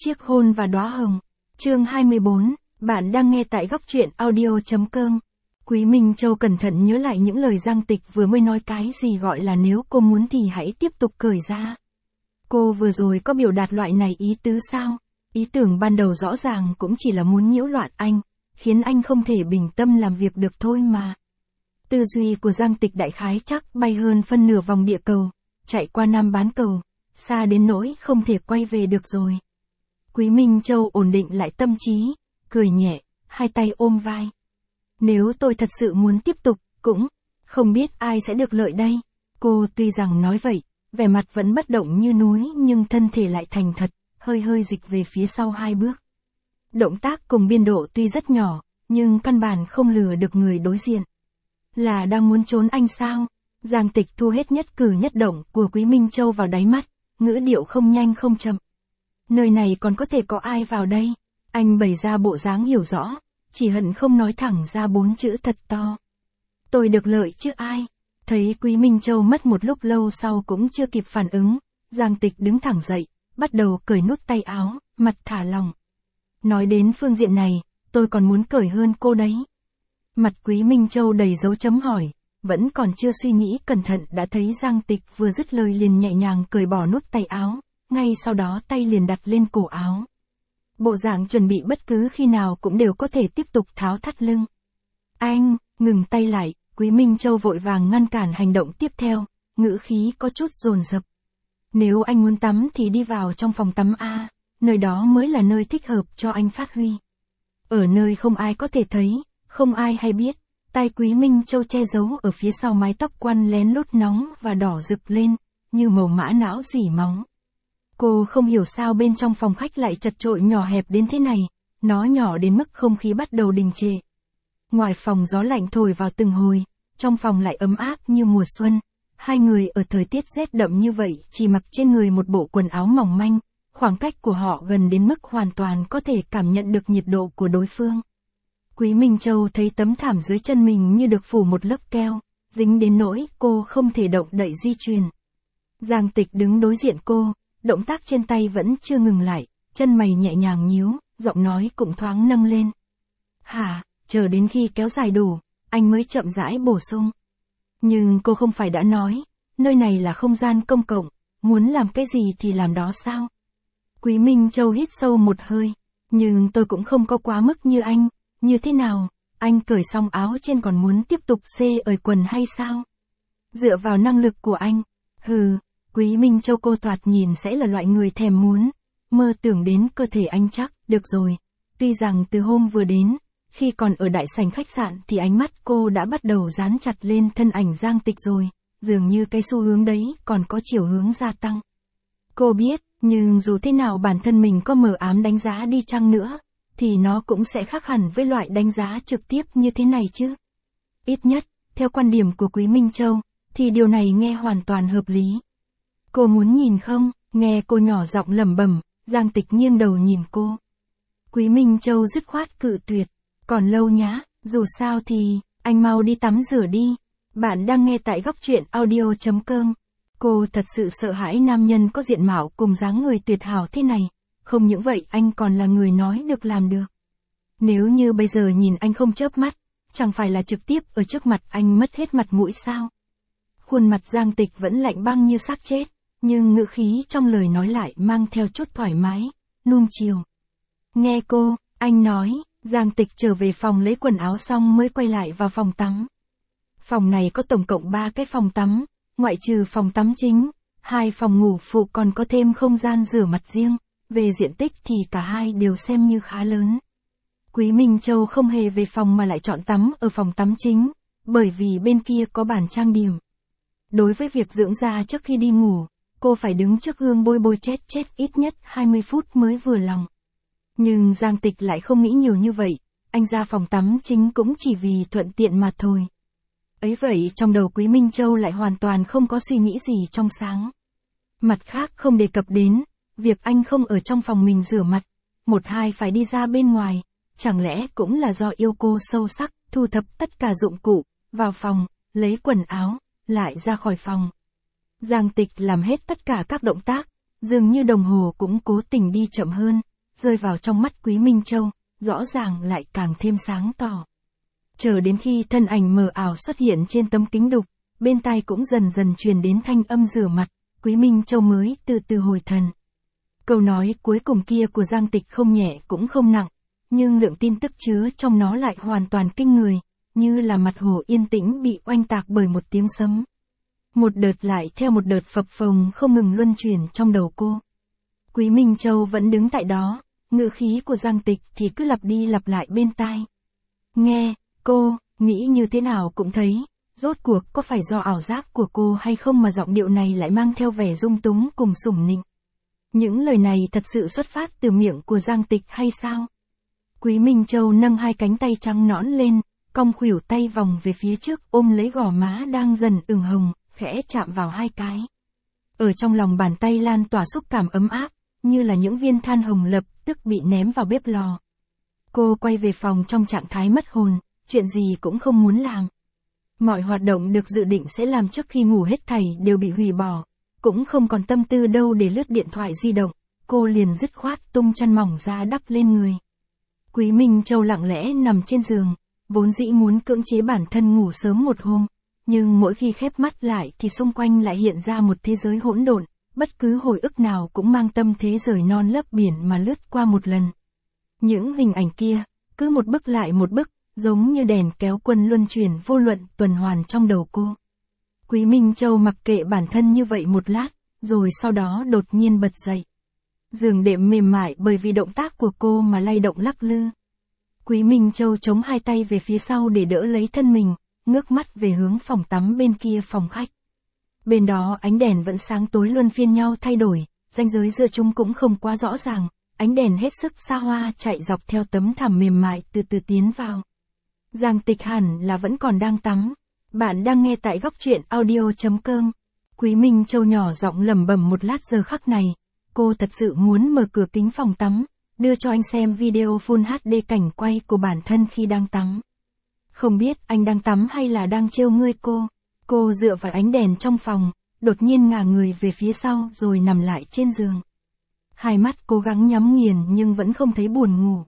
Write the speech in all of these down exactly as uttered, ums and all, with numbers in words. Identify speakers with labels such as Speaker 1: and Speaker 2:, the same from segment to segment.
Speaker 1: Chiếc hôn và đóa hồng. Chương hai mươi bốn, bạn đang nghe tại góc truyện audio.com. Quý Minh Châu cẩn thận nhớ lại những lời Giang Tịch vừa mới nói, cái gì gọi là nếu cô muốn thì hãy tiếp tục cởi ra. Cô vừa rồi có biểu đạt loại này ý tứ sao? Ý tưởng ban đầu rõ ràng cũng chỉ là muốn nhiễu loạn anh, khiến anh không thể bình tâm làm việc được thôi mà. Tư duy của Giang Tịch đại khái chắc bay hơn phân nửa vòng địa cầu, chạy qua Nam bán cầu, xa đến nỗi không thể quay về được rồi. Quý Minh Châu ổn định lại tâm trí, cười nhẹ, hai tay ôm vai. Nếu tôi thật sự muốn tiếp tục, cũng không biết ai sẽ được lợi đây. Cô tuy rằng nói vậy, vẻ mặt vẫn bất động như núi nhưng thân thể lại thành thật, hơi hơi dịch về phía sau hai bước. Động tác cùng biên độ tuy rất nhỏ, nhưng căn bản không lừa được người đối diện. Là đang muốn trốn anh sao? Giang Tịch thu hết nhất cử nhất động của Quý Minh Châu vào đáy mắt, ngữ điệu không nhanh không chậm. Nơi này còn có thể có ai vào đây? Anh bày ra bộ dáng hiểu rõ, chỉ hận không nói thẳng ra bốn chữ thật to. Tôi được lợi chứ ai? Thấy Quý Minh Châu mất một lúc lâu sau cũng chưa kịp phản ứng, Giang Tịch đứng thẳng dậy, bắt đầu cởi nút tay áo, mặt thả lỏng. Nói đến phương diện này, tôi còn muốn cởi hơn cô đấy. Mặt Quý Minh Châu đầy dấu chấm hỏi, vẫn còn chưa suy nghĩ cẩn thận đã thấy Giang Tịch vừa dứt lời liền nhẹ nhàng cởi bỏ nút tay áo, ngay sau đó tay liền đặt lên cổ áo. Bộ dạng chuẩn bị bất cứ khi nào cũng đều có thể tiếp tục tháo thắt lưng. Anh, ngừng tay lại, Quý Minh Châu vội vàng ngăn cản hành động tiếp theo, ngữ khí có chút dồn dập. Nếu anh muốn tắm thì đi vào trong phòng tắm A, nơi đó mới là nơi thích hợp cho anh phát huy. Ở nơi không ai có thể thấy, không ai hay biết, tay Quý Minh Châu che giấu ở phía sau mái tóc quăn lén lút nóng và đỏ rực lên, như màu mã não dỉ máu. Cô không hiểu sao bên trong phòng khách lại chật chội nhỏ hẹp đến thế này, nó nhỏ đến mức không khí bắt đầu đình trệ. Ngoài phòng gió lạnh thổi vào từng hồi, trong phòng lại ấm áp như mùa xuân. Hai người ở thời tiết rét đậm như vậy chỉ mặc trên người một bộ quần áo mỏng manh, khoảng cách của họ gần đến mức hoàn toàn có thể cảm nhận được nhiệt độ của đối phương. Quý Minh Châu thấy tấm thảm dưới chân mình như được phủ một lớp keo, dính đến nỗi cô không thể động đậy di chuyển. Giang Tịch đứng đối diện cô, động tác trên tay vẫn chưa ngừng lại, chân mày nhẹ nhàng nhíu, giọng nói cũng thoáng nâng lên. Hả, chờ đến khi kéo dài đủ, anh mới chậm rãi bổ sung. Nhưng cô không phải đã nói, nơi này là không gian công cộng, muốn làm cái gì thì làm đó sao? Quý Minh Châu hít sâu một hơi, nhưng tôi cũng không có quá mức như anh, như thế nào, anh cởi xong áo trên còn muốn tiếp tục xê ời quần hay sao? Dựa vào năng lực của anh, hừ, Quý Minh Châu cô thoạt nhìn sẽ là loại người thèm muốn, mơ tưởng đến cơ thể anh chắc, được rồi. Tuy rằng từ hôm vừa đến, khi còn ở đại sảnh khách sạn thì ánh mắt cô đã bắt đầu dán chặt lên thân ảnh Giang Tịch rồi, dường như cái xu hướng đấy còn có chiều hướng gia tăng. Cô biết, nhưng dù thế nào bản thân mình có mờ ám đánh giá đi chăng nữa, thì nó cũng sẽ khác hẳn với loại đánh giá trực tiếp như thế này chứ. Ít nhất, theo quan điểm của Quý Minh Châu, thì điều này nghe hoàn toàn hợp lý. Cô muốn nhìn không? Nghe cô nhỏ giọng lẩm bẩm, Giang Tịch nghiêng đầu nhìn cô. Quý Minh Châu dứt khoát cự tuyệt. Còn lâu nhá, dù sao thì, anh mau đi tắm rửa đi. Bạn đang nghe tại góc truyện audio.com. Cô thật sự sợ hãi nam nhân có diện mạo cùng dáng người tuyệt hảo thế này. Không những vậy anh còn là người nói được làm được. Nếu như bây giờ nhìn anh không chớp mắt, chẳng phải là trực tiếp ở trước mặt anh mất hết mặt mũi sao? Khuôn mặt Giang Tịch vẫn lạnh băng như xác chết, nhưng ngữ khí trong lời nói lại mang theo chút thoải mái, nuông chiều. Nghe cô, anh nói. Giang Tịch trở về phòng lấy quần áo xong mới quay lại vào phòng tắm. Phòng này có tổng cộng ba cái phòng tắm, ngoại trừ phòng tắm chính, hai phòng ngủ phụ còn có thêm không gian rửa mặt riêng, về diện tích thì cả hai đều xem như khá lớn. Quý Minh Châu không hề về phòng mà lại chọn tắm ở phòng tắm chính, bởi vì bên kia có bàn trang điểm. Đối với việc dưỡng da trước khi đi ngủ, cô phải đứng trước gương bôi bôi chết chết ít nhất hai mươi phút mới vừa lòng. Nhưng Giang Tịch lại không nghĩ nhiều như vậy, anh ra phòng tắm chính cũng chỉ vì thuận tiện mà thôi. Ấy vậy trong đầu Quý Minh Châu lại hoàn toàn không có suy nghĩ gì trong sáng. Mặt khác không đề cập đến, việc anh không ở trong phòng mình rửa mặt, một hai phải đi ra bên ngoài, chẳng lẽ cũng là do yêu cô sâu sắc, thu thập tất cả dụng cụ, vào phòng, lấy quần áo, lại ra khỏi phòng. Giang Tịch làm hết tất cả các động tác, dường như đồng hồ cũng cố tình đi chậm hơn, rơi vào trong mắt Quý Minh Châu, rõ ràng lại càng thêm sáng tỏ. Chờ đến khi thân ảnh mờ ảo xuất hiện trên tấm kính đục, bên tai cũng dần dần truyền đến thanh âm rửa mặt, Quý Minh Châu mới từ từ hồi thần. Câu nói cuối cùng kia của Giang Tịch không nhẹ cũng không nặng, nhưng lượng tin tức chứa trong nó lại hoàn toàn kinh người, như là mặt hồ yên tĩnh bị oanh tạc bởi một tiếng sấm. Một đợt lại theo một đợt phập phồng không ngừng luân chuyển trong đầu cô. Quý Minh Châu vẫn đứng tại đó, ngữ khí của Giang Tịch thì cứ lặp đi lặp lại bên tai. Nghe, cô, nghĩ như thế nào cũng thấy, rốt cuộc có phải do ảo giác của cô hay không mà giọng điệu này lại mang theo vẻ dung túng cùng sủng nịnh. Những lời này thật sự xuất phát từ miệng của Giang Tịch hay sao? Quý Minh Châu nâng hai cánh tay trắng nõn lên, cong khuỷu tay vòng về phía trước ôm lấy gò má đang dần ửng hồng, khẽ chạm vào hai cái. Ở trong lòng bàn tay lan tỏa xúc cảm ấm áp, như là những viên than hồng lập tức bị ném vào bếp lò. Cô quay về phòng trong trạng thái mất hồn, chuyện gì cũng không muốn làm. Mọi hoạt động được dự định sẽ làm trước khi ngủ hết thảy đều bị hủy bỏ, cũng không còn tâm tư đâu để lướt điện thoại di động, cô liền dứt khoát tung chăn mỏng ra đắp lên người. Quý Minh Châu lặng lẽ nằm trên giường, vốn dĩ muốn cưỡng chế bản thân ngủ sớm một hôm, nhưng mỗi khi khép mắt lại thì xung quanh lại hiện ra một thế giới hỗn độn, bất cứ hồi ức nào cũng mang tâm thế rời non lấp biển mà lướt qua một lần. Những hình ảnh kia, cứ một bức lại một bức, giống như đèn kéo quân luân chuyển vô luận tuần hoàn trong đầu cô. Quý Minh Châu mặc kệ bản thân như vậy một lát, rồi sau đó đột nhiên bật dậy. Giường đệm mềm mại bởi vì động tác của cô mà lay động lắc lư. Quý Minh Châu chống hai tay về phía sau để đỡ lấy thân mình, ngước mắt về hướng phòng tắm bên kia phòng khách. Bên đó ánh đèn vẫn sáng tối luân phiên nhau thay đổi, ranh giới giữa chúng cũng không quá rõ ràng, ánh đèn hết sức xa hoa chạy dọc theo tấm thảm mềm mại từ từ tiến vào. Giang Tịch hẳn là vẫn còn đang tắm. Bạn đang nghe tại góc truyện audio chấm com. Quý Minh Châu nhỏ giọng lẩm bẩm một lát giờ khắc này, cô thật sự muốn mở cửa kính phòng tắm, đưa cho anh xem video Full hát đê cảnh quay của bản thân khi đang tắm. Không biết anh đang tắm hay là đang trêu ngươi cô. Cô dựa vào ánh đèn trong phòng, đột nhiên ngả người về phía sau rồi nằm lại trên giường. Hai mắt cố gắng nhắm nghiền nhưng vẫn không thấy buồn ngủ.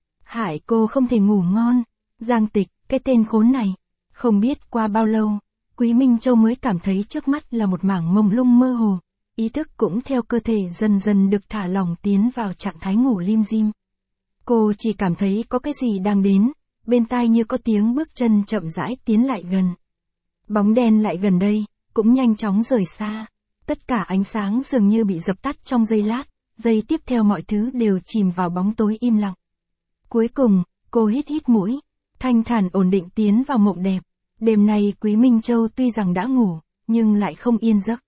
Speaker 1: Hại cô không thể ngủ ngon. Giang Tịch, cái tên khốn này. Không biết qua bao lâu, Quý Minh Châu mới cảm thấy trước mắt là một mảng mông lung mơ hồ. Ý thức cũng theo cơ thể dần dần được thả lỏng tiến vào trạng thái ngủ lim dim. Cô chỉ cảm thấy có cái gì đang đến, bên tai như có tiếng bước chân chậm rãi tiến lại gần. Bóng đen lại gần đây, cũng nhanh chóng rời xa. Tất cả ánh sáng dường như bị dập tắt trong giây lát, giây tiếp theo mọi thứ đều chìm vào bóng tối im lặng. Cuối cùng, cô hít hít mũi, thanh thản ổn định tiến vào mộng đẹp. Đêm nay Quý Minh Châu tuy rằng đã ngủ, nhưng lại không yên giấc.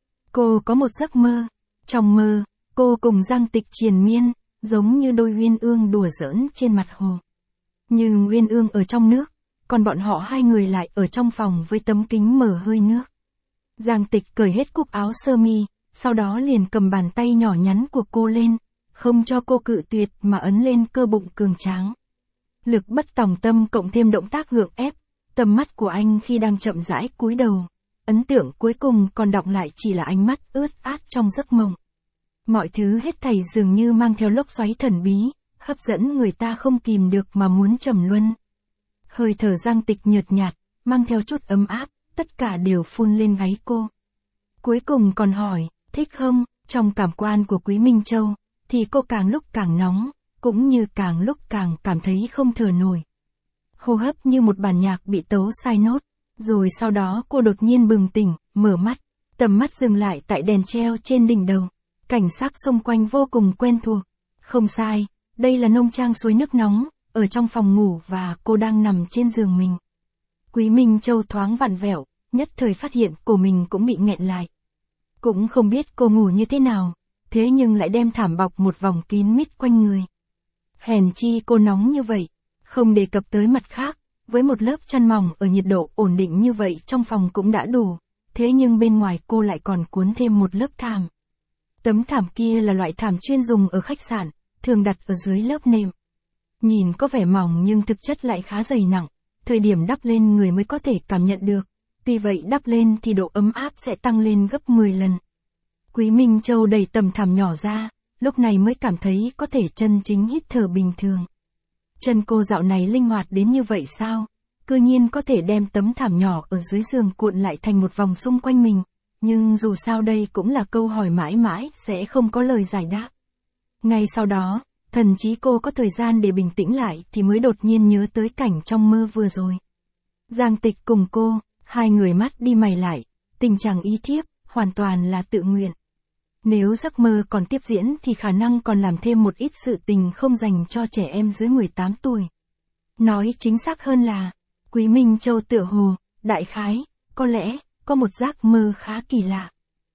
Speaker 1: Cô có một giấc mơ. Trong mơ, cô cùng Giang Tịch triền miên, giống như đôi uyên ương đùa giỡn trên mặt hồ. Nhưng uyên ương ở trong nước, còn bọn họ hai người lại ở trong phòng với tấm kính mở hơi nước. Giang Tịch cởi hết cúc áo sơ mi, sau đó liền cầm bàn tay nhỏ nhắn của cô lên, không cho cô cự tuyệt mà ấn lên cơ bụng cường tráng. Lực bất tòng tâm cộng thêm động tác gượng ép, tầm mắt của anh khi đang chậm rãi cúi đầu. Ấn tượng cuối cùng còn đọng lại chỉ là ánh mắt ướt át trong giấc mộng. Mọi thứ hết thảy dường như mang theo lốc xoáy thần bí, hấp dẫn người ta không kìm được mà muốn trầm luân. Hơi thở Giang Tịch nhợt nhạt, mang theo chút ấm áp, tất cả đều phun lên gáy cô. Cuối cùng còn hỏi, thích không? Trong cảm quan của Quý Minh Châu, thì cô càng lúc càng nóng, cũng như càng lúc càng cảm thấy không thở nổi. Hô hấp như một bản nhạc bị tấu sai nốt, rồi sau đó cô đột nhiên bừng tỉnh, mở mắt, tầm mắt dừng lại tại đèn treo trên đỉnh đầu. Cảnh sắc xung quanh vô cùng quen thuộc. Không sai, đây là nông trang suối nước nóng, ở trong phòng ngủ và cô đang nằm trên giường mình. Quý Minh Châu thoáng vặn vẹo, nhất thời phát hiện cổ mình cũng bị nghẹn lại. Cũng không biết cô ngủ như thế nào, thế nhưng lại đem thảm bọc một vòng kín mít quanh người. Hèn chi cô nóng như vậy, không đề cập tới mặt khác, với một lớp chăn mỏng ở nhiệt độ ổn định như vậy trong phòng cũng đã đủ, thế nhưng bên ngoài cô lại còn cuốn thêm một lớp thảm. Tấm thảm kia là loại thảm chuyên dùng ở khách sạn, thường đặt ở dưới lớp nệm. Nhìn có vẻ mỏng nhưng thực chất lại khá dày nặng, thời điểm đắp lên người mới có thể cảm nhận được, tuy vậy đắp lên thì độ ấm áp sẽ tăng lên gấp mười lần. Quý Minh Châu đẩy tấm thảm nhỏ ra, lúc này mới cảm thấy có thể chân chính hít thở bình thường. Chân cô dạo này linh hoạt đến như vậy sao? Cư nhiên có thể đem tấm thảm nhỏ ở dưới giường cuộn lại thành một vòng xung quanh mình, nhưng dù sao đây cũng là câu hỏi mãi mãi sẽ không có lời giải đáp. Ngay sau đó, thần trí cô có thời gian để bình tĩnh lại thì mới đột nhiên nhớ tới cảnh trong mơ vừa rồi. Giang Tịch cùng cô, hai người mắt đi mày lại, tình trạng ý thiếp, hoàn toàn là tự nguyện. Nếu giấc mơ còn tiếp diễn thì khả năng còn làm thêm một ít sự tình không dành cho trẻ em dưới mười tám tuổi. Nói chính xác hơn là, Quý Minh Châu tựa hồ, đại khái, có lẽ, có một giấc mơ khá kỳ lạ.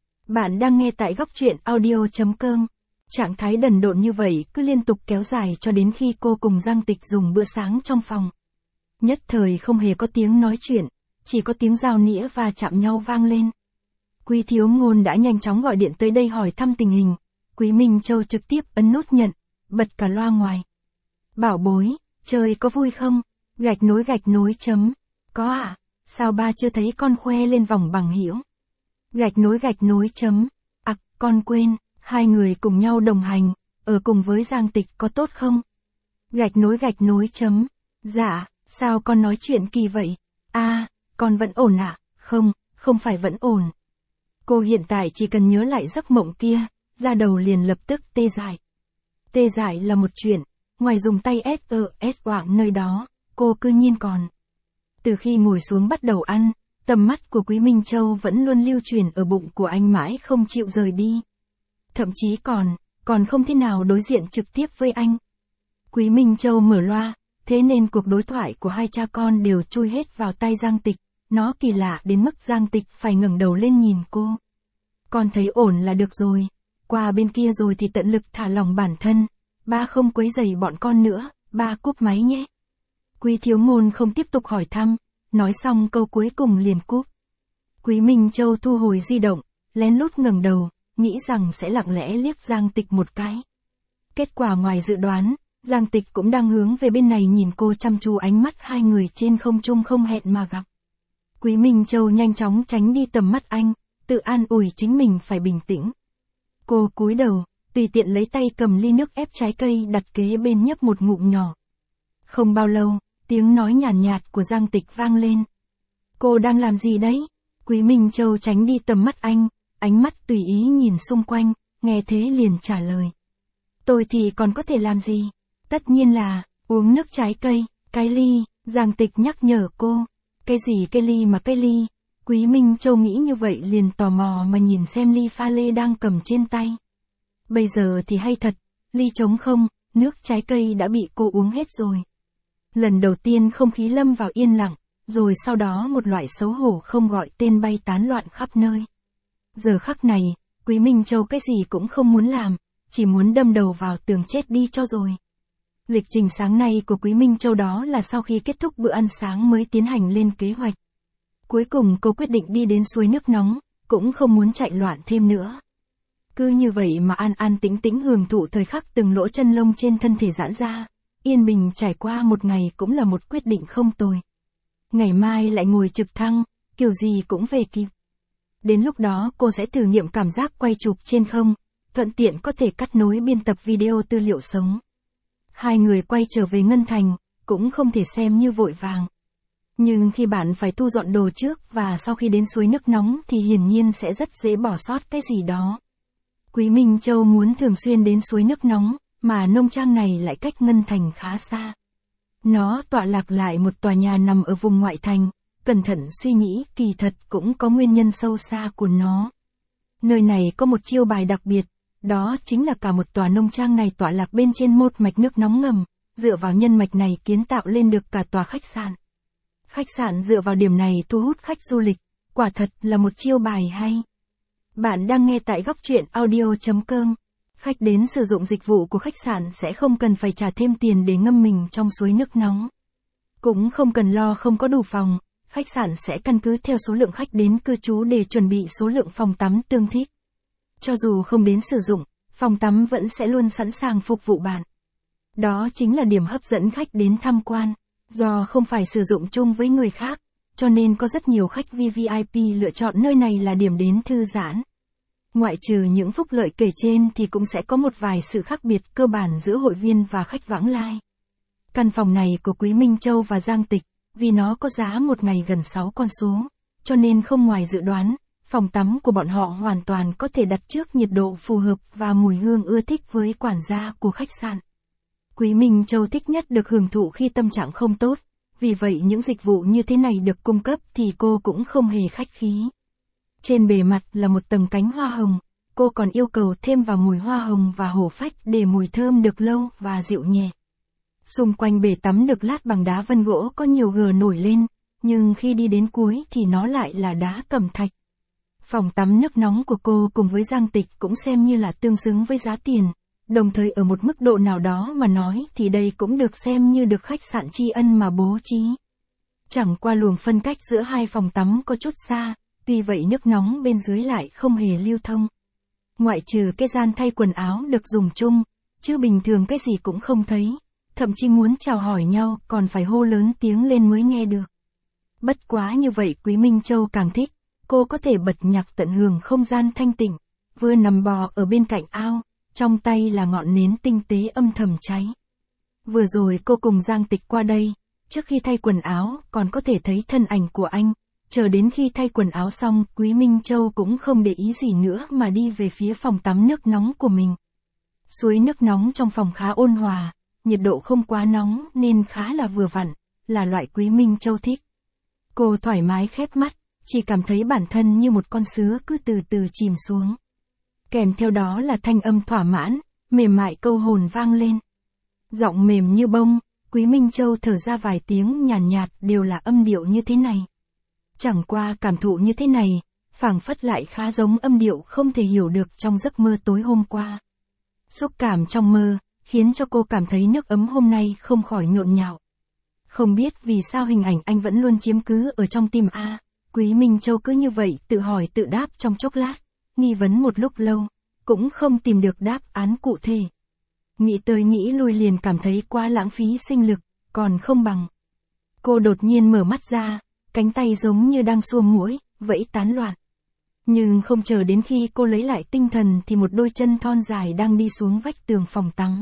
Speaker 1: Bạn đang nghe tại góc truyện audio chấm com. Trạng thái đần độn như vậy cứ liên tục kéo dài cho đến khi cô cùng Giang Tịch dùng bữa sáng trong phòng. Nhất thời không hề có tiếng nói chuyện, chỉ có tiếng dao nĩa và chạm nhau vang lên. Quý Thiếu Ngôn đã nhanh chóng gọi điện tới đây hỏi thăm tình hình. Quý Minh Châu trực tiếp ấn nút nhận, bật cả loa ngoài. Bảo bối, chơi có vui không? Gạch nối gạch nối chấm. Có ạ, à? Sao ba chưa thấy con khoe lên vòng bằng hữu? Gạch nối gạch nối chấm. Ặc, à, con quên, hai người cùng nhau đồng hành, ở cùng với Giang Tịch có tốt không? Gạch nối gạch nối chấm. Dạ, sao con nói chuyện kỳ vậy? A, à, con vẫn ổn ạ? À? Không, không phải vẫn ổn. Cô hiện tại chỉ cần nhớ lại giấc mộng kia, da đầu liền lập tức tê dại. Tê dại là một chuyện, ngoài dùng tay ét ơ ét quảng nơi đó, cô cư nhiên còn. Từ khi ngồi xuống bắt đầu ăn, tầm mắt của Quý Minh Châu vẫn luôn lưu truyền ở bụng của anh mãi không chịu rời đi. Thậm chí còn, còn không thể nào đối diện trực tiếp với anh. Quý Minh Châu mở loa, thế nên cuộc đối thoại của hai cha con đều chui hết vào tay Giang Tịch. Nó kỳ lạ đến mức Giang Tịch phải ngẩng đầu lên nhìn cô. Con thấy ổn là được rồi, qua bên kia rồi thì tận lực thả lòng bản thân, ba không quấy rầy bọn con nữa, ba cúp máy nhé. Quý Thiếu Ngôn không tiếp tục hỏi thăm, nói xong câu cuối cùng liền cúp. Quý Minh Châu thu hồi di động, lén lút ngẩng đầu, nghĩ rằng sẽ lặng lẽ liếc Giang Tịch một cái. Kết quả ngoài dự đoán, Giang Tịch cũng đang hướng về bên này nhìn cô chăm chú, ánh mắt hai người trên không trung không hẹn mà gặp. Quý Minh Châu nhanh chóng tránh đi tầm mắt anh, tự an ủi chính mình phải bình tĩnh. Cô cúi đầu, tùy tiện lấy tay cầm ly nước ép trái cây đặt kế bên nhấp một ngụm nhỏ. Không bao lâu, tiếng nói nhàn nhạt, nhạt của Giang Tịch vang lên. Cô đang làm gì đấy? Quý Minh Châu tránh đi tầm mắt anh, ánh mắt tùy ý nhìn xung quanh, nghe thế liền trả lời. Tôi thì còn có thể làm gì? Tất nhiên là, uống nước trái cây, cái ly, Giang Tịch nhắc nhở cô. Cái gì cái ly mà cái ly? Quý Minh Châu nghĩ như vậy liền tò mò mà nhìn xem ly pha lê đang cầm trên tay. Bây giờ thì hay thật, ly trống không, nước trái cây đã bị cô uống hết rồi. Lần đầu tiên không khí lâm vào yên lặng, rồi sau đó một loại xấu hổ không gọi tên bay tán loạn khắp nơi. Giờ khắc này, Quý Minh Châu cái gì cũng không muốn làm, chỉ muốn đâm đầu vào tường chết đi cho rồi. Lịch trình sáng nay của Quý Minh Châu đó là sau khi kết thúc bữa ăn sáng mới tiến hành lên kế hoạch. Cuối cùng cô quyết định đi đến suối nước nóng, cũng không muốn chạy loạn thêm nữa. Cứ như vậy mà an an tĩnh tĩnh hưởng thụ thời khắc từng lỗ chân lông trên thân thể giãn ra, yên bình trải qua một ngày cũng là một quyết định không tồi. Ngày mai lại ngồi trực thăng, kiểu gì cũng về kịp. Đến lúc đó cô sẽ thử nghiệm cảm giác quay chụp trên không, thuận tiện có thể cắt nối biên tập video tư liệu sống. Hai người quay trở về Ngân Thành, cũng không thể xem như vội vàng. Nhưng khi bạn phải thu dọn đồ trước và sau khi đến suối nước nóng thì hiển nhiên sẽ rất dễ bỏ sót cái gì đó. Quý Minh Châu muốn thường xuyên đến suối nước nóng, mà nông trang này lại cách Ngân Thành khá xa. Nó tọa lạc lại một tòa nhà nằm ở vùng ngoại thành, cẩn thận suy nghĩ kỳ thật cũng có nguyên nhân sâu xa của nó. Nơi này có một chiêu bài đặc biệt, đó chính là cả một tòa nông trang này tọa lạc bên trên một mạch nước nóng ngầm, dựa vào nhân mạch này kiến tạo lên được cả tòa khách sạn. Khách sạn dựa vào điểm này thu hút khách du lịch, quả thật là một chiêu bài hay. Bạn đang nghe tại góc truyện audio chấm com. Khách đến sử dụng dịch vụ của khách sạn sẽ không cần phải trả thêm tiền để ngâm mình trong suối nước nóng. Cũng không cần lo không có đủ phòng, khách sạn sẽ căn cứ theo số lượng khách đến cư trú để chuẩn bị số lượng phòng tắm tương thích. Cho dù không đến sử dụng, phòng tắm vẫn sẽ luôn sẵn sàng phục vụ bạn. Đó chính là điểm hấp dẫn khách đến tham quan. Do không phải sử dụng chung với người khác, cho nên có rất nhiều khách vê vê i pê lựa chọn nơi này là điểm đến thư giãn. Ngoại trừ những phúc lợi kể trên thì cũng sẽ có một vài sự khác biệt cơ bản giữa hội viên và khách vãng lai. Căn phòng này của Quý Minh Châu và Giang Tịch, vì nó có giá một ngày gần sáu con số, cho nên không ngoài dự đoán, phòng tắm của bọn họ hoàn toàn có thể đặt trước nhiệt độ phù hợp và mùi hương ưa thích với quản gia của khách sạn. Quý Minh Châu thích nhất được hưởng thụ khi tâm trạng không tốt, vì vậy những dịch vụ như thế này được cung cấp thì cô cũng không hề khách khí. Trên bề mặt là một tầng cánh hoa hồng, cô còn yêu cầu thêm vào mùi hoa hồng và hổ phách để mùi thơm được lâu và dịu nhẹ. Xung quanh bể tắm được lát bằng đá vân gỗ có nhiều gờ nổi lên, nhưng khi đi đến cuối thì nó lại là đá cẩm thạch. Phòng tắm nước nóng của cô cùng với Giang Tịch cũng xem như là tương xứng với giá tiền, đồng thời ở một mức độ nào đó mà nói thì đây cũng được xem như được khách sạn tri ân mà bố trí. Chẳng qua luồng phân cách giữa hai phòng tắm có chút xa, tuy vậy nước nóng bên dưới lại không hề lưu thông. Ngoại trừ cái gian thay quần áo được dùng chung, chứ bình thường cái gì cũng không thấy, thậm chí muốn chào hỏi nhau còn phải hô lớn tiếng lên mới nghe được. Bất quá như vậy Quý Minh Châu càng thích, cô có thể bật nhạc tận hưởng không gian thanh tịnh, vừa nằm bò ở bên cạnh ao, trong tay là ngọn nến tinh tế âm thầm cháy. Vừa rồi cô cùng Giang Tịch qua đây, trước khi thay quần áo còn có thể thấy thân ảnh của anh, chờ đến khi thay quần áo xong Quý Minh Châu cũng không để ý gì nữa mà đi về phía phòng tắm nước nóng của mình. Suối nước nóng trong phòng khá ôn hòa, nhiệt độ không quá nóng nên khá là vừa vặn, là loại Quý Minh Châu thích. Cô thoải mái khép mắt, chỉ cảm thấy bản thân như một con sứa cứ từ từ chìm xuống. Kèm theo đó là thanh âm thỏa mãn, mềm mại câu hồn vang lên. Giọng mềm như bông, Quý Minh Châu thở ra vài tiếng nhàn nhạt, nhạt đều là âm điệu như thế này. Chẳng qua cảm thụ như thế này, phảng phất lại khá giống âm điệu không thể hiểu được trong giấc mơ tối hôm qua. Xúc cảm trong mơ, khiến cho cô cảm thấy nước ấm hôm nay không khỏi nhộn nhạo. Không biết vì sao hình ảnh anh vẫn luôn chiếm cứ ở trong tim A, Quý Minh Châu cứ như vậy tự hỏi tự đáp trong chốc lát, nghi vấn một lúc lâu, cũng không tìm được đáp án cụ thể. Nghĩ tới nghĩ lui liền cảm thấy quá lãng phí sinh lực, còn không bằng. Cô đột nhiên mở mắt ra, cánh tay giống như đang xua muỗi, vẫy tán loạn. Nhưng không chờ đến khi cô lấy lại tinh thần thì một đôi chân thon dài đang đi xuống vách tường phòng tắm.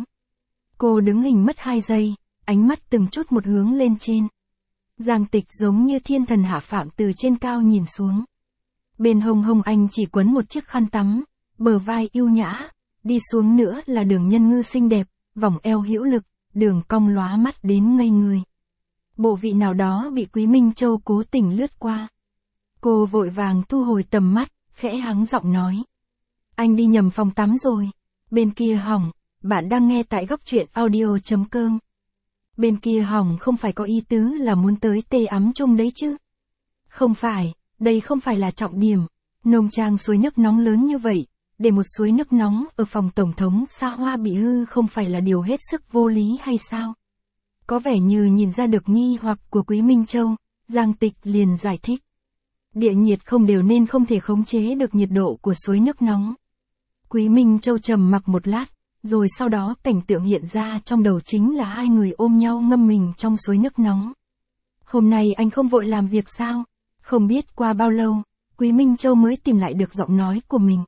Speaker 1: Cô đứng hình mất hai giây, ánh mắt từng chút một hướng lên trên. Giang Tịch giống như thiên thần hạ phàm từ trên cao nhìn xuống. Bên hông hông anh chỉ quấn một chiếc khăn tắm, bờ vai yêu nhã, đi xuống nữa là đường nhân ngư xinh đẹp, vòng eo hữu lực, đường cong lóa mắt đến ngây người. Bộ vị nào đó bị Quý Minh Châu cố tình lướt qua. Cô vội vàng thu hồi tầm mắt, khẽ hắng giọng nói. Anh đi nhầm phòng tắm rồi. Bên kia hỏng, bạn đang nghe tại góc truyện audio chấm com. Bên kia hỏng không phải có ý tứ là muốn tới tê ấm chung đấy chứ. Không phải, đây không phải là trọng điểm. Nông trang suối nước nóng lớn như vậy, để một suối nước nóng ở phòng tổng thống xa hoa bị hư không phải là điều hết sức vô lý hay sao? Có vẻ như nhìn ra được nghi hoặc của Quý Minh Châu, Giang Tịch liền giải thích. Địa nhiệt không đều nên không thể khống chế được nhiệt độ của suối nước nóng. Quý Minh Châu trầm mặc một lát, rồi sau đó cảnh tượng hiện ra trong đầu chính là hai người ôm nhau ngâm mình trong suối nước nóng. Hôm nay anh không vội làm việc sao? Không biết qua bao lâu, Quý Minh Châu mới tìm lại được giọng nói của mình.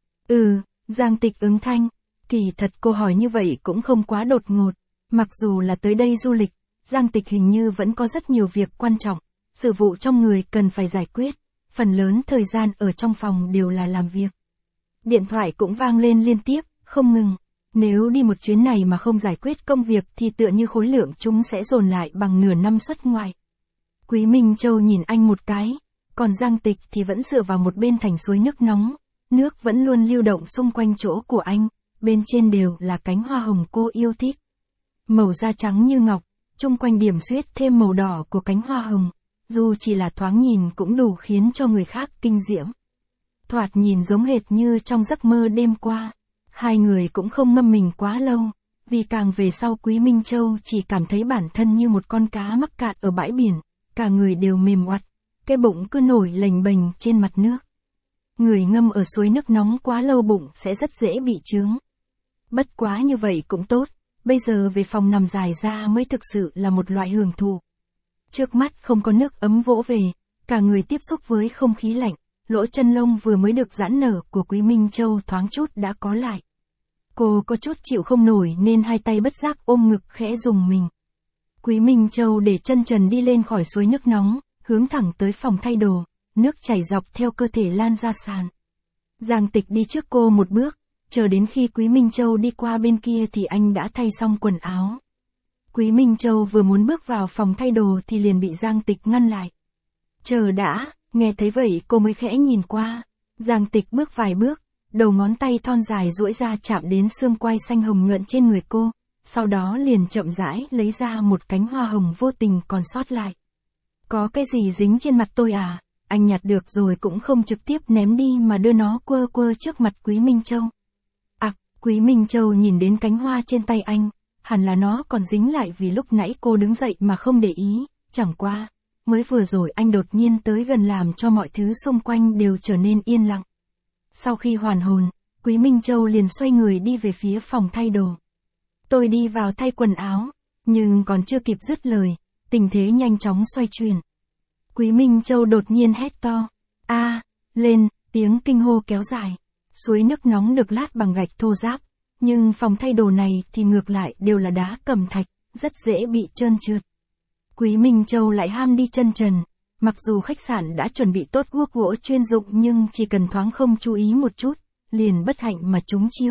Speaker 1: Ừ, Giang Tịch ứng thanh, kỳ thật cô hỏi như vậy cũng không quá đột ngột. Mặc dù là tới đây du lịch, Giang Tịch hình như vẫn có rất nhiều việc quan trọng, sự vụ trong người cần phải giải quyết, phần lớn thời gian ở trong phòng đều là làm việc. Điện thoại cũng vang lên liên tiếp, không ngừng. Nếu đi một chuyến này mà không giải quyết công việc thì tựa như khối lượng chúng sẽ dồn lại bằng nửa năm xuất ngoại. Quý Minh Châu nhìn anh một cái, còn Giang Tịch thì vẫn dựa vào một bên thành suối nước nóng, nước vẫn luôn lưu động xung quanh chỗ của anh, bên trên đều là cánh hoa hồng cô yêu thích. Màu da trắng như ngọc, chung quanh điểm xuyết thêm màu đỏ của cánh hoa hồng, dù chỉ là thoáng nhìn cũng đủ khiến cho người khác kinh diễm. Thoạt nhìn giống hệt như trong giấc mơ đêm qua. Hai người cũng không ngâm mình quá lâu, vì càng về sau Quý Minh Châu chỉ cảm thấy bản thân như một con cá mắc cạn ở bãi biển, cả người đều mềm oặt, cái bụng cứ nổi lềnh bềnh trên mặt nước. Người ngâm ở suối nước nóng quá lâu bụng sẽ rất dễ bị chướng. Bất quá như vậy cũng tốt, bây giờ về phòng nằm dài ra mới thực sự là một loại hưởng thụ. Trước mắt không có nước ấm vỗ về, cả người tiếp xúc với không khí lạnh, lỗ chân lông vừa mới được giãn nở của Quý Minh Châu thoáng chút đã có lại. Cô có chút chịu không nổi nên hai tay bất giác ôm ngực khẽ rùng mình. Quý Minh Châu để chân trần đi lên khỏi suối nước nóng, hướng thẳng tới phòng thay đồ, nước chảy dọc theo cơ thể lan ra sàn. Giang Tịch đi trước cô một bước, chờ đến khi Quý Minh Châu đi qua bên kia thì anh đã thay xong quần áo. Quý Minh Châu vừa muốn bước vào phòng thay đồ thì liền bị Giang Tịch ngăn lại. Chờ đã, nghe thấy vậy cô mới khẽ nhìn qua. Giang Tịch bước vài bước, đầu ngón tay thon dài duỗi ra chạm đến xương quai xanh hồng nhuận trên người cô, sau đó liền chậm rãi lấy ra một cánh hoa hồng vô tình còn sót lại. Có cái gì dính trên mặt tôi à? Anh nhặt được rồi cũng không trực tiếp ném đi mà đưa nó quơ quơ trước mặt Quý Minh Châu. À, Quý Minh Châu nhìn đến cánh hoa trên tay anh, hẳn là nó còn dính lại vì lúc nãy cô đứng dậy mà không để ý, chẳng qua, mới vừa rồi anh đột nhiên tới gần làm cho mọi thứ xung quanh đều trở nên yên lặng. Sau khi hoàn hồn, Quý Minh Châu liền xoay người đi về phía phòng thay đồ. Tôi đi vào thay quần áo, nhưng còn chưa kịp dứt lời, tình thế nhanh chóng xoay chuyển. Quý Minh Châu đột nhiên hét to, a, lên, tiếng kinh hô kéo dài. Suối nước nóng được lát bằng gạch thô ráp, nhưng phòng thay đồ này thì ngược lại đều là đá cẩm thạch, rất dễ bị trơn trượt. Quý Minh Châu lại ham đi chân trần, mặc dù khách sạn đã chuẩn bị tốt guốc gỗ chuyên dụng nhưng chỉ cần thoáng không chú ý một chút, liền bất hạnh mà trúng chiêu.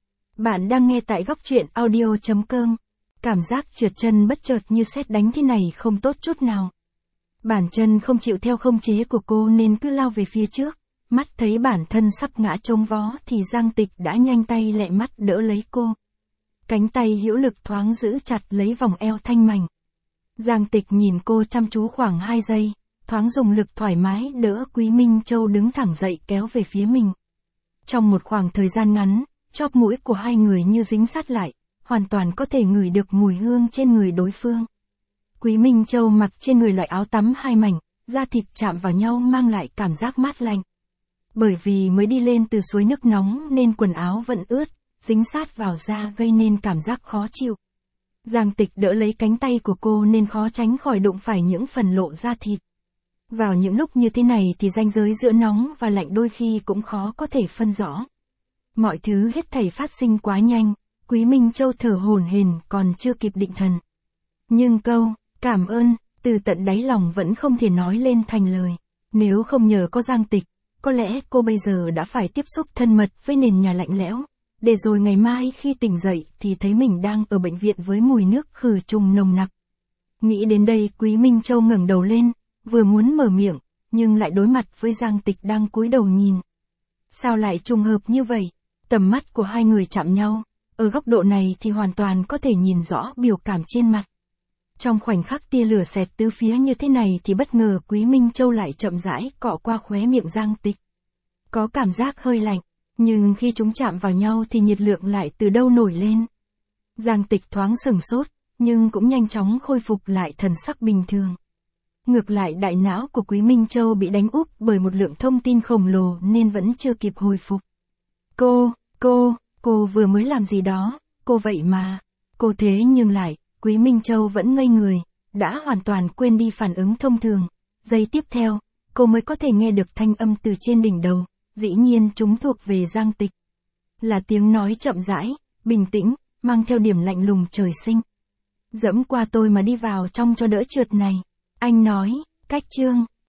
Speaker 1: Bạn đang nghe tại góc truyện audio chấm com. Cảm giác trượt chân bất chợt như sét đánh thế này không tốt chút nào. Bản chân không chịu theo không chế của cô nên cứ lao về phía trước, mắt thấy bản thân sắp ngã trống vó thì Giang Tịch đã nhanh tay lẹ mắt đỡ lấy cô. Cánh tay hữu lực thoáng giữ chặt lấy vòng eo thanh mảnh. Giang Tịch nhìn cô chăm chú khoảng hai giây, thoáng dùng lực thoải mái đỡ Quý Minh Châu đứng thẳng dậy kéo về phía mình. Trong một khoảng thời gian ngắn, chóp mũi của hai người như dính sát lại, hoàn toàn có thể ngửi được mùi hương trên người đối phương. Quý Minh Châu mặc trên người loại áo tắm hai mảnh, da thịt chạm vào nhau mang lại cảm giác mát lạnh. Bởi vì mới đi lên từ suối nước nóng nên quần áo vẫn ướt, dính sát vào da gây nên cảm giác khó chịu. Giang Tịch đỡ lấy cánh tay của cô nên khó tránh khỏi đụng phải những phần lộ da thịt. Vào những lúc như thế này thì ranh giới giữa nóng và lạnh đôi khi cũng khó có thể phân rõ. Mọi thứ hết thảy phát sinh quá nhanh, Quý Minh Châu thở hổn hển còn chưa kịp định thần. Nhưng câu, cảm ơn, từ tận đáy lòng vẫn không thể nói lên thành lời. Nếu không nhờ có Giang Tịch, có lẽ cô bây giờ đã phải tiếp xúc thân mật với nền nhà lạnh lẽo, để rồi ngày mai khi tỉnh dậy thì thấy mình đang ở bệnh viện với mùi nước khử trùng nồng nặc. Nghĩ đến đây Quý Minh Châu ngẩng đầu lên, vừa muốn mở miệng, nhưng lại đối mặt với Giang Tịch đang cúi đầu nhìn. Sao lại trùng hợp như vậy? Tầm mắt của hai người chạm nhau, ở góc độ này thì hoàn toàn có thể nhìn rõ biểu cảm trên mặt. Trong khoảnh khắc tia lửa xẹt tứ phía như thế này thì bất ngờ Quý Minh Châu lại chậm rãi cọ qua khóe miệng Giang Tịch. Có cảm giác hơi lạnh, nhưng khi chúng chạm vào nhau thì nhiệt lượng lại từ đâu nổi lên. Giang Tịch thoáng sửng sốt, nhưng cũng nhanh chóng khôi phục lại thần sắc bình thường. Ngược lại đại não của Quý Minh Châu bị đánh úp bởi một lượng thông tin khổng lồ nên vẫn chưa kịp hồi phục. Cô, cô, cô vừa mới làm gì đó, cô vậy mà. Cô thế nhưng lại, Quý Minh Châu vẫn ngây người, đã hoàn toàn quên đi phản ứng thông thường. Giây tiếp theo, cô mới có thể nghe được thanh âm từ trên đỉnh đầu, dĩ nhiên chúng thuộc về Giang Tịch. Là tiếng nói chậm rãi, bình tĩnh, mang theo điểm lạnh lùng trời sinh. Dẫm qua tôi mà đi vào trong cho đỡ trượt này. Anh nói, cách chương,